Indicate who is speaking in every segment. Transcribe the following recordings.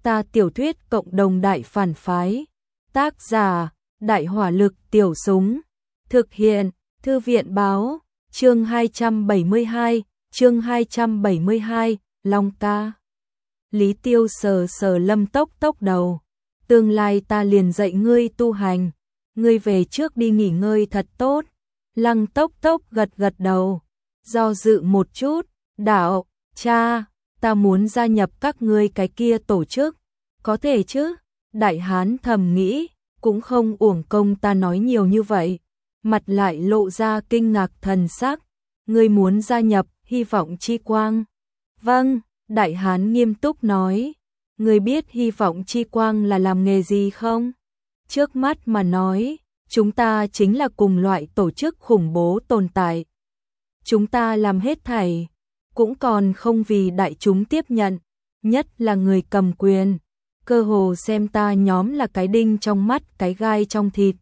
Speaker 1: Ta tiểu thuyết cộng đồng đại phản phái. Tác giả, Đại hỏa lực tiểu súng. Thực hiện, Thư viện báo, chương 272, Long ca. Lý Tiêu sờ sờ Lâm Tốc Tốc đầu. Tương lai ta liền dạy ngươi tu hành. Ngươi về trước đi nghỉ ngơi thật tốt. Lăng Tốc Tốc gật gật đầu. Do dự một chút, đạo, cha, ta muốn gia nhập các ngươi cái kia tổ chức. Có thể chứ? Đại hán thầm nghĩ, cũng không uổng công ta nói nhiều như vậy. Mặt lại lộ ra kinh ngạc thần sắc. Ngươi muốn gia nhập Hy vọng chi quang? Vâng, đại hán nghiêm túc nói. Ngươi biết Hy vọng chi quang là làm nghề gì không? Trước mắt mà nói, chúng ta chính là cùng loại tổ chức khủng bố tồn tại. Chúng ta làm hết thảy, cũng còn không vì đại chúng tiếp nhận, nhất là người cầm quyền. Cơ hồ xem ta nhóm là cái đinh trong mắt, cái gai trong thịt.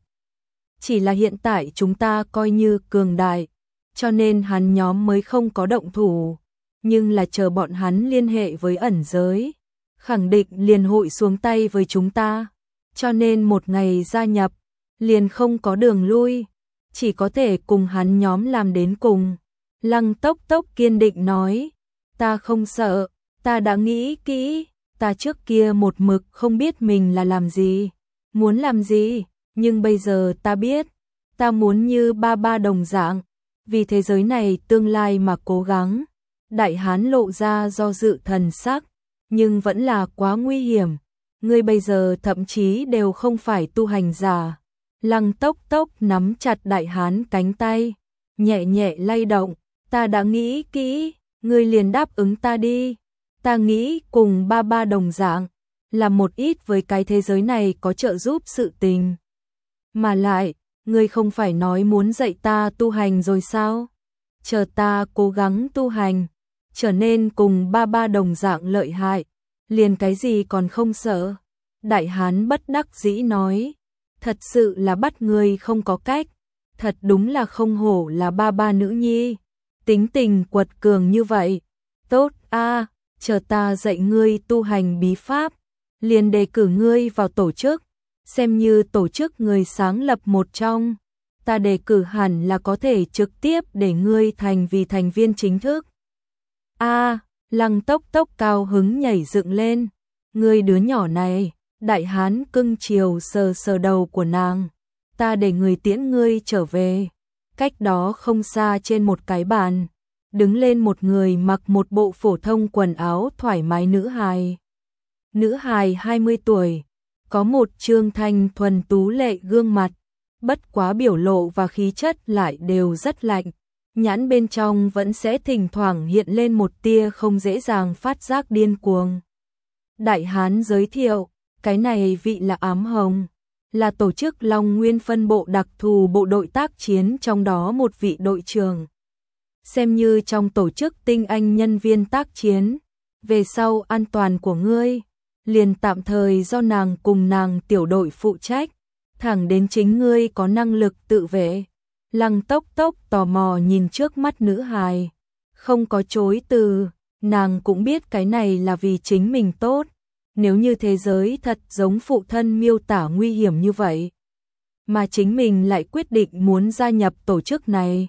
Speaker 1: Chỉ là hiện tại chúng ta coi như cường đại, cho nên hắn nhóm mới không có động thủ. Nhưng là chờ bọn hắn liên hệ với ẩn giới, khẳng định liền hội xuống tay với chúng ta. Cho nên một ngày gia nhập, liền không có đường lui, chỉ có thể cùng hắn nhóm làm đến cùng. Lăng Tốc Tốc kiên định nói, ta không sợ, ta đã nghĩ kỹ, ta trước kia một mực không biết mình là làm gì, muốn làm gì, nhưng bây giờ ta biết, ta muốn như ba ba đồng dạng, vì thế giới này tương lai mà cố gắng. Đại hán lộ ra do dự thần sắc, nhưng vẫn là quá nguy hiểm, ngươi bây giờ thậm chí đều không phải tu hành giả. Lăng Tốc Tốc nắm chặt đại hán cánh tay, nhẹ nhẹ lay động, ta đã nghĩ kỹ, ngươi liền đáp ứng ta đi. Ta nghĩ cùng ba ba đồng dạng, làm một ít với cái thế giới này có trợ giúp sự tình. Mà lại, ngươi không phải nói muốn dạy ta tu hành rồi sao? Chờ ta cố gắng tu hành, trở nên cùng ba ba đồng dạng lợi hại, liền cái gì còn không sợ. Đại hán bất đắc dĩ nói, thật sự là bắt ngươi không có cách, thật đúng là không hổ là ba ba nữ nhi, tính tình quật cường như vậy. Tốt a, chờ ta dạy ngươi tu hành bí pháp, liền đề cử ngươi vào tổ chức, xem như tổ chức người sáng lập một trong. Ta đề cử hẳn là có thể trực tiếp để ngươi thành vì thành viên chính thức. A, Lăng Tốc Tốc cao hứng nhảy dựng lên. Ngươi đứa nhỏ này, đại hán cưng chiều sờ sờ đầu của nàng. Ta để người tiễn ngươi trở về. Cách đó không xa trên một cái bàn, đứng lên một người mặc một bộ phổ thông quần áo thoải mái nữ hài. Nữ hài 20 tuổi, có một trương thanh thuần tú lệ gương mặt, bất quá biểu lộ và khí chất lại đều rất lạnh. Nhãn bên trong vẫn sẽ thỉnh thoảng hiện lên một tia không dễ dàng phát giác điên cuồng. Đại hán giới thiệu, cái này vị là Ám Hồng, là tổ chức Long Nguyên phân bộ đặc thù bộ đội tác chiến trong đó một vị đội trưởng. Xem như trong tổ chức tinh anh nhân viên tác chiến, về sau an toàn của ngươi, liền tạm thời do nàng cùng nàng tiểu đội phụ trách, thẳng đến chính ngươi có năng lực tự vệ. Lăng Tốc Tốc tò mò nhìn trước mắt nữ hài, không có chối từ, nàng cũng biết cái này là vì chính mình tốt. Nếu như thế giới thật giống phụ thân miêu tả nguy hiểm như vậy, mà chính mình lại quyết định muốn gia nhập tổ chức này,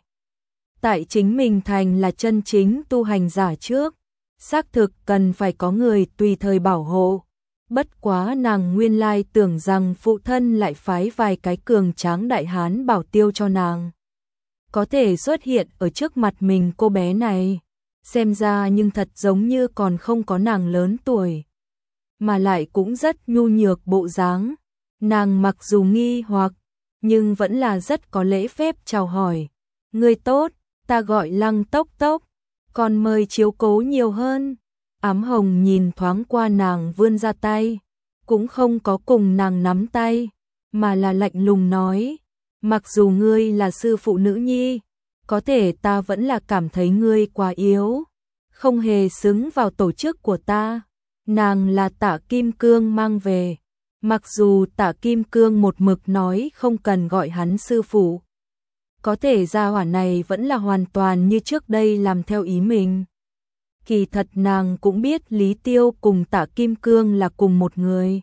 Speaker 1: tại chính mình thành là chân chính tu hành giả trước, xác thực cần phải có người tùy thời bảo hộ. Bất quá nàng nguyên lai tưởng rằng phụ thân lại phái vài cái cường tráng đại hán bảo tiêu cho nàng, có thể xuất hiện ở trước mặt mình cô bé này, xem ra nhưng thật giống như còn không có nàng lớn tuổi, mà lại cũng rất nhu nhược bộ dáng. Nàng mặc dù nghi hoặc, nhưng vẫn là rất có lễ phép chào hỏi. Ngươi tốt, ta gọi Lăng Tốc Tốc, còn mời chiếu cố nhiều hơn. Ám Hồng nhìn thoáng qua nàng vươn ra tay, cũng không có cùng nàng nắm tay, mà là lạnh lùng nói, mặc dù ngươi là sư phụ nữ nhi, có thể ta vẫn là cảm thấy ngươi quá yếu, không hề xứng vào tổ chức của ta. Nàng là Tạ Kim Cương mang về, mặc dù Tạ Kim Cương một mực nói không cần gọi hắn sư phụ, có thể gia hỏa này vẫn là hoàn toàn như trước đây làm theo ý mình. Kỳ thật nàng cũng biết Lý Tiêu cùng Tạ Kim Cương là cùng một người.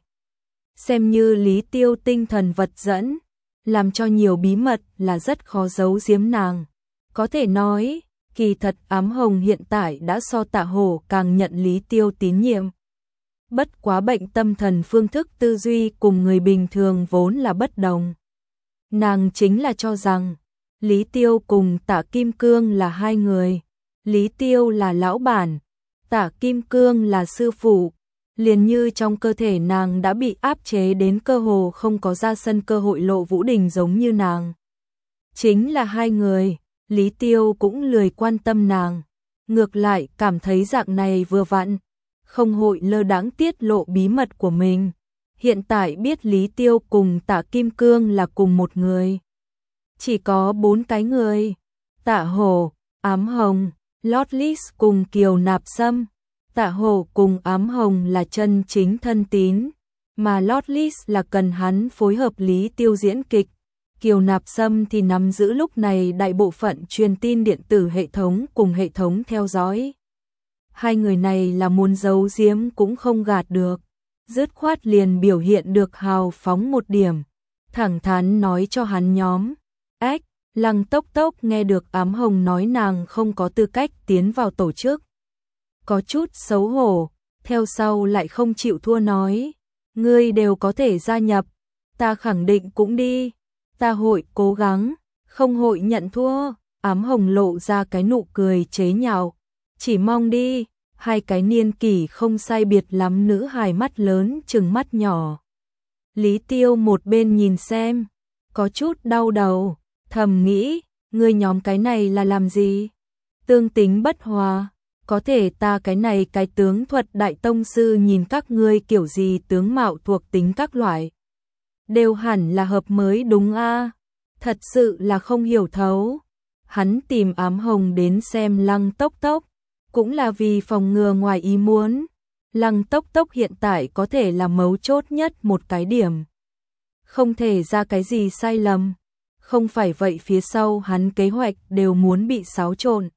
Speaker 1: Xem như Lý Tiêu tinh thần vật dẫn, làm cho nhiều bí mật là rất khó giấu giếm nàng. Có thể nói, kỳ thật Ám Hồng hiện tại đã so Tạ Hổ càng nhận Lý Tiêu tín nhiệm. Bất quá bệnh tâm thần phương thức tư duy cùng người bình thường vốn là bất đồng. Nàng chính là cho rằng, Lý Tiêu cùng Tạ Kim Cương là hai người. Lý Tiêu là lão bản, Tạ Kim Cương là sư phụ. Liền như trong cơ thể nàng đã bị áp chế đến cơ hồ không có ra sân cơ hội lộ vũ đình giống như nàng. Chính là hai người, Lý Tiêu cũng lười quan tâm nàng. Ngược lại cảm thấy dạng này vừa vặn, không hội lơ đãng tiết lộ bí mật của mình. Hiện tại biết Lý Tiêu cùng Tạ Kim Cương là cùng một người. Chỉ có 4 cái người, Tạ Hổ, Ám Hồng, Lotless cùng Kiều Nạp Sâm. Tạ Hổ cùng Ám Hồng là chân chính thân tín, mà Lotless là cần hắn phối hợp Lý Tiêu diễn kịch. Kiều Nạp Sâm thì nắm giữ lúc này đại bộ phận truyền tin điện tử hệ thống cùng hệ thống theo dõi. Hai người này là muốn giấu giếm cũng không gạt được, dứt khoát liền biểu hiện được hào phóng một điểm, thẳng thắn nói cho hắn nhóm. Ách, Lăng Tốc Tốc nghe được Ám Hồng nói nàng không có tư cách tiến vào tổ chức. Có chút xấu hổ, theo sau lại không chịu thua nói, ngươi đều có thể gia nhập, ta khẳng định cũng đi, ta hội cố gắng, không hội nhận thua. Ám Hồng lộ ra cái nụ cười chế nhạo, chỉ mong đi. Hai cái niên kỷ không sai biệt lắm nữ hài mắt lớn trừng mắt nhỏ. Lý Tiêu một bên nhìn xem, có chút đau đầu, thầm nghĩ, ngươi nhóm cái này là làm gì? Tương tính bất hòa, có thể ta cái này cái tướng thuật đại tông sư nhìn các ngươi kiểu gì tướng mạo thuộc tính các loại. Đều hẳn là hợp mới đúng a. Thật sự là không hiểu thấu. Hắn tìm Ám Hồng đến xem Lăng Tốc Tốc, cũng là vì phòng ngừa ngoài ý muốn. Lăng Tốc Tốc hiện tại có thể là mấu chốt nhất một cái điểm. Không thể ra cái gì sai lầm. Không phải vậy phía sau hắn kế hoạch đều muốn bị xáo trộn.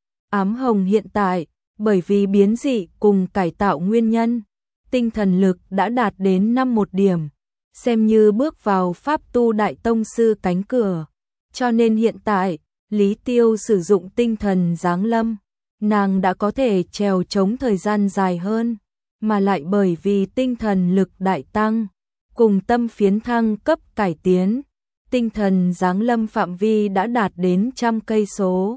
Speaker 1: Ám Hồng hiện tại, bởi vì biến dị cùng cải tạo nguyên nhân, tinh thần lực đã đạt đến 51 điểm, xem như bước vào pháp tu đại tông sư cánh cửa. Cho nên hiện tại, Lý Tiêu sử dụng tinh thần giáng lâm, nàng đã có thể trèo chống thời gian dài hơn, mà lại bởi vì tinh thần lực đại tăng, cùng tâm phiến thăng cấp cải tiến, tinh thần giáng lâm phạm vi đã đạt đến 100 cây số.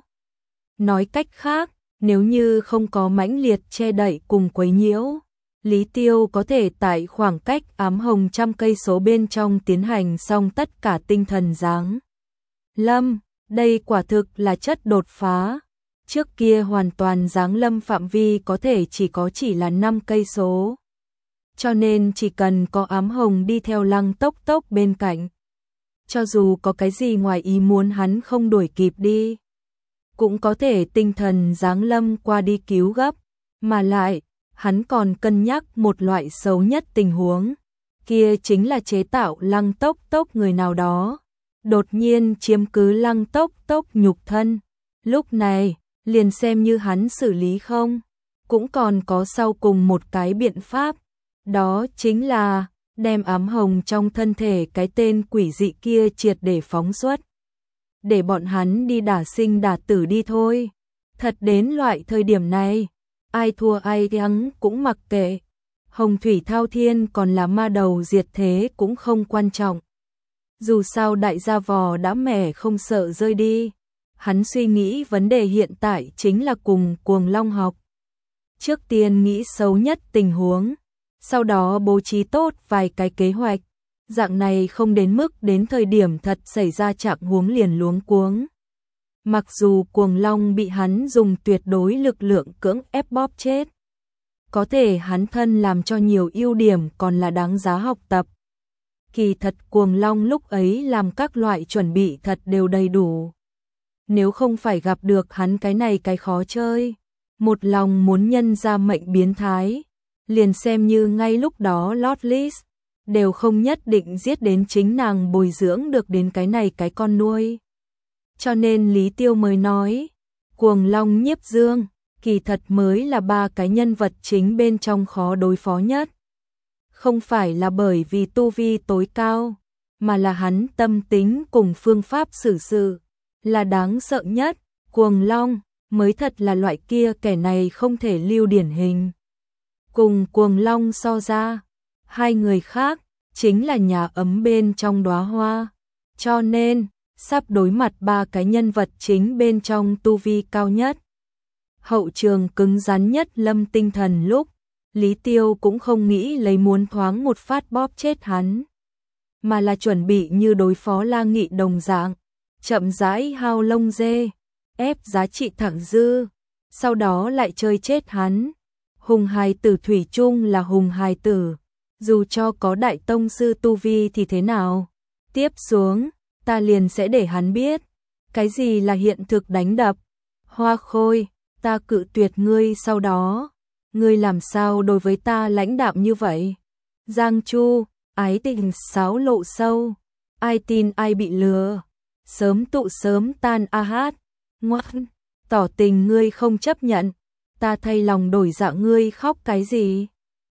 Speaker 1: Nói cách khác, nếu như không có mãnh liệt che đậy cùng quấy nhiễu, Lý Tiêu có thể tại khoảng cách Ám Hồng 100 cây số bên trong tiến hành xong tất cả tinh thần giáng lâm. Đây quả thực là chất đột phá. Trước kia hoàn toàn giáng lâm phạm vi có thể chỉ là 5 cây số. Cho nên chỉ cần có Ám Hồng đi theo Lăng Tốc Tốc bên cạnh, cho dù có cái gì ngoài ý muốn hắn không đuổi kịp đi, cũng có thể tinh thần giáng lâm qua đi cứu gấp. Mà lại, hắn còn cân nhắc một loại xấu nhất tình huống, kia chính là chế tạo Lăng Tốc Tốc người nào đó đột nhiên chiếm cứ Lăng Tốc Tốc nhục thân. Lúc này, liền xem như hắn xử lý không, cũng còn có sau cùng một cái biện pháp, đó chính là đem Ám Hồng trong thân thể cái tên quỷ dị kia triệt để phóng xuất. Để bọn hắn đi đả sinh đả tử đi thôi. Thật đến loại thời điểm này, ai thua ai thắng cũng mặc kệ. Hồng thủy thao thiên còn là ma đầu diệt thế cũng không quan trọng. Dù sao đại gia vò đã mẻ không sợ rơi đi. Hắn suy nghĩ vấn đề hiện tại chính là cùng Cuồng Long học. Trước tiên nghĩ xấu nhất tình huống, sau đó bố trí tốt vài cái kế hoạch. Dạng này không đến mức đến thời điểm thật xảy ra trạng huống liền luống cuống. Mặc dù Cuồng Long bị hắn dùng tuyệt đối lực lượng cưỡng ép bóp chết, có thể hắn thân làm cho nhiều ưu điểm còn là đáng giá học tập. Kỳ thật Cuồng Long lúc ấy làm các loại chuẩn bị thật đều đầy đủ. Nếu không phải gặp được hắn cái này cái khó chơi, một lòng muốn nhân ra mệnh biến thái, liền xem như ngay lúc đó Lotless đều không nhất định giết đến chính nàng bồi dưỡng được đến cái này cái con nuôi. Cho nên Lý Tiêu mới nói, Cuồng Long nhiếp dương, kỳ thật mới là ba cái nhân vật chính bên trong khó đối phó nhất. Không phải là bởi vì tu vi tối cao, mà là hắn tâm tính cùng phương pháp xử sự, là đáng sợ nhất. Cuồng Long mới thật là loại kia kẻ này không thể lưu điển hình. Cùng Cuồng Long so ra, hai người khác chính là nhà ấm bên trong đóa hoa. Cho nên, sắp đối mặt ba cái nhân vật chính bên trong tu vi cao nhất. Hậu trường cứng rắn nhất Lâm Tinh Thần lúc, Lý Tiêu cũng không nghĩ lấy muốn thoáng một phát bóp chết hắn, mà là chuẩn bị như đối phó La Nghị đồng dạng, chậm rãi hao lông dê, ép giá trị thẳng dư, sau đó lại chơi chết hắn. Hùng hài tử thủy chung là hùng hài tử, dù cho có đại tông sư tu vi thì thế nào. Tiếp xuống, ta liền sẽ để hắn biết, cái gì là hiện thực đánh đập. Hoa Khôi, ta cự tuyệt ngươi sau đó, ngươi làm sao đối với ta lãnh đạm như vậy? Giang Chu, ái tình xáo lộ sâu, ai tin ai bị lừa, sớm tụ sớm tan a hát, ngoan, tỏ tình ngươi không chấp nhận, ta thay lòng đổi dạ ngươi khóc cái gì?